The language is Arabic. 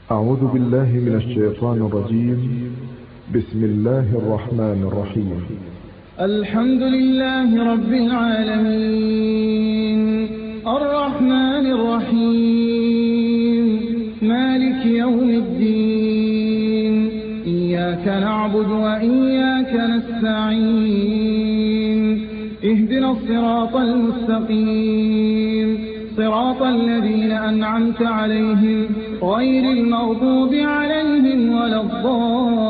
أعوذ بالله من الشيطان الرجيم. بسم الله الرحمن الرحيم. الحمد لله رب العالمين، الرحمن الرحيم، مالك يوم الدين، إياك نعبد وإياك نستعين، اهدنا الصراط المستقيم، صراط الذين أنعمت عليهم غير المغضوب عليهم ولا الضالين.